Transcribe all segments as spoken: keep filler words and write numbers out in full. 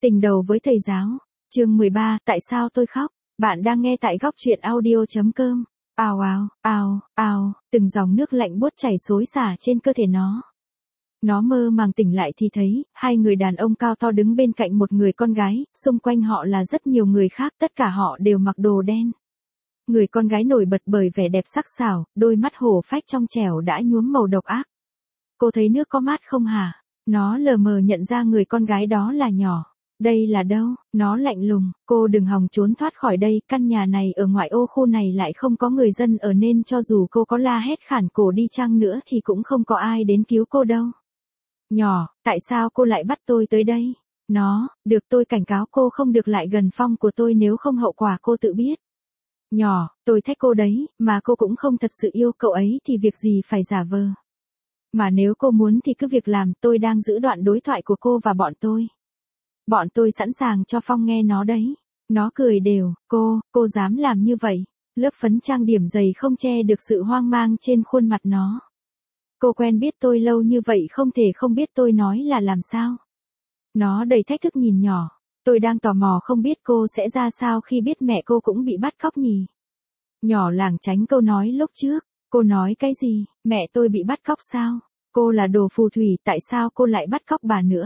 Tình đầu với thầy giáo. Chương mười ba, tại sao tôi khóc? Bạn đang nghe tại góc truyện audio chấm com. Ào ào, ào, ào, từng dòng nước lạnh buốt chảy xối xả trên cơ thể nó. Nó mơ màng tỉnh lại thì thấy, hai người đàn ông cao to đứng bên cạnh một người con gái, xung quanh họ là rất nhiều người khác, tất cả họ đều mặc đồ đen. Người con gái nổi bật bởi vẻ đẹp sắc sảo, đôi mắt hổ phách trong trẻo đã nhuốm màu độc ác. Cô thấy nước có mát không hả? Nó lờ mờ nhận ra người con gái đó là Nhỏ. Đây là đâu? Nó lạnh lùng, cô đừng hòng trốn thoát khỏi đây, căn nhà này ở ngoại ô khu này lại không có người dân ở nên cho dù cô có la hét khản cổ đi chăng nữa thì cũng không có ai đến cứu cô đâu. Nhỏ, tại sao cô lại bắt tôi tới đây? Nó, được tôi cảnh cáo cô không được lại gần Phong của tôi nếu không hậu quả cô tự biết. Nhỏ, tôi thách cô đấy, mà cô cũng không thật sự yêu cậu ấy thì việc gì phải giả vờ. Mà nếu cô muốn thì cứ việc làm, tôi đang giữ đoạn đối thoại của cô và bọn tôi. Bọn tôi sẵn sàng cho Phong nghe nó đấy. Nó cười đều, cô, cô dám làm như vậy. Lớp phấn trang điểm dày không che được sự hoang mang trên khuôn mặt nó. Cô quen biết tôi lâu như vậy không thể không biết tôi nói là làm sao. Nó đầy thách thức nhìn Nhỏ. Tôi đang tò mò không biết cô sẽ ra sao khi biết mẹ cô cũng bị bắt cóc nhỉ. Nhỏ lảng tránh câu nói lúc trước. Cô nói cái gì? Mẹ tôi bị bắt cóc sao? Cô là đồ phù thủy, tại sao cô lại bắt cóc bà nữa?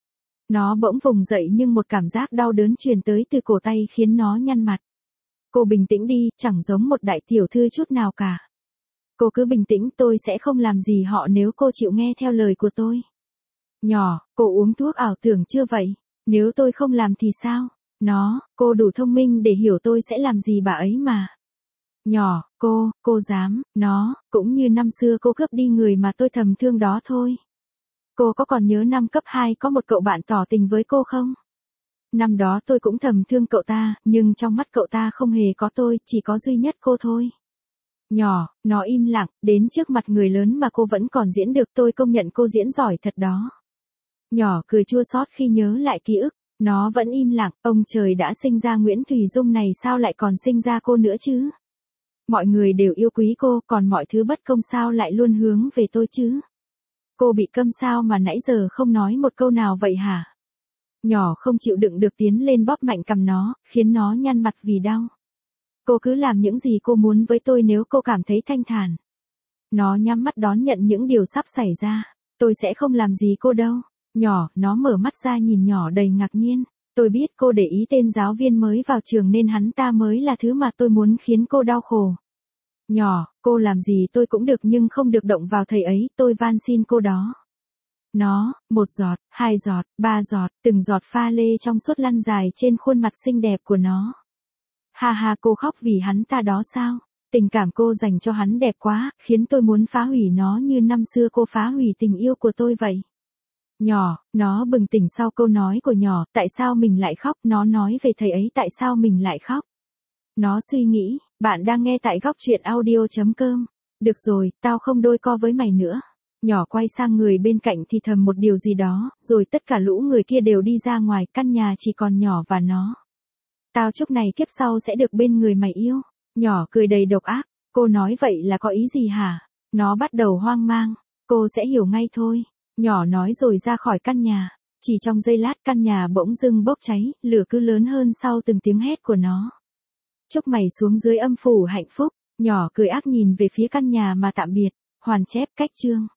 Nó bỗng vùng dậy nhưng một cảm giác đau đớn truyền tới từ cổ tay khiến nó nhăn mặt. Cô bình tĩnh đi, chẳng giống một đại tiểu thư chút nào cả. Cô cứ bình tĩnh, tôi sẽ không làm gì họ nếu cô chịu nghe theo lời của tôi. Nhỏ, cô uống thuốc ảo tưởng chưa vậy? Nếu tôi không làm thì sao? Nó, cô đủ thông minh để hiểu tôi sẽ làm gì bà ấy mà. Nhỏ, cô, cô dám, nó, cũng như năm xưa cô cướp đi người mà tôi thầm thương đó thôi. Cô có còn nhớ năm cấp hai có một cậu bạn tỏ tình với cô không? Năm đó tôi cũng thầm thương cậu ta, nhưng trong mắt cậu ta không hề có tôi, chỉ có duy nhất cô thôi. Nhỏ, nó im lặng, đến trước mặt người lớn mà cô vẫn còn diễn được, tôi công nhận cô diễn giỏi thật đó. Nhỏ cười chua xót khi nhớ lại ký ức, nó vẫn im lặng, ông trời đã sinh ra Nguyễn Thùy Dung này sao lại còn sinh ra cô nữa chứ? Mọi người đều yêu quý cô, còn mọi thứ bất công sao lại luôn hướng về tôi chứ? Cô bị câm sao mà nãy giờ không nói một câu nào vậy hả? Nhỏ không chịu đựng được tiến lên bóp mạnh cằm nó, khiến nó nhăn mặt vì đau. Cô cứ làm những gì cô muốn với tôi nếu cô cảm thấy thanh thản. Nó nhắm mắt đón nhận những điều sắp xảy ra. Tôi sẽ không làm gì cô đâu. Nhỏ, nó mở mắt ra nhìn Nhỏ đầy ngạc nhiên. Tôi biết cô để ý tên giáo viên mới vào trường nên hắn ta mới là thứ mà tôi muốn khiến cô đau khổ. Nhỏ, cô làm gì tôi cũng được nhưng không được động vào thầy ấy, tôi van xin cô đó. Nó, một giọt, hai giọt, ba giọt, từng giọt pha lê trong suốt lăn dài trên khuôn mặt xinh đẹp của nó. Ha ha, cô khóc vì hắn ta đó sao? Tình cảm cô dành cho hắn đẹp quá, khiến tôi muốn phá hủy nó như năm xưa cô phá hủy tình yêu của tôi vậy. Nhỏ, nó bừng tỉnh sau câu nói của Nhỏ, tại sao mình lại khóc? Nó nói về thầy ấy, tại sao mình lại khóc? Nó suy nghĩ, bạn đang nghe tại góc truyện audio chấm com. Được rồi, tao không đôi co với mày nữa. Nhỏ quay sang người bên cạnh thì thầm một điều gì đó, rồi tất cả lũ người kia đều đi ra ngoài, căn nhà chỉ còn Nhỏ và nó. Tao chúc này kiếp sau sẽ được bên người mày yêu. Nhỏ cười đầy độc ác, cô nói vậy là có ý gì hả? Nó bắt đầu hoang mang, cô sẽ hiểu ngay thôi. Nhỏ nói rồi ra khỏi căn nhà. Chỉ trong giây lát căn nhà bỗng dưng bốc cháy, lửa cứ lớn hơn sau từng tiếng hét của nó. Chúc mày xuống dưới âm phủ hạnh phúc. Nhỏ cười ác nhìn về phía căn nhà mà tạm biệt. Hoàn chép cách chương.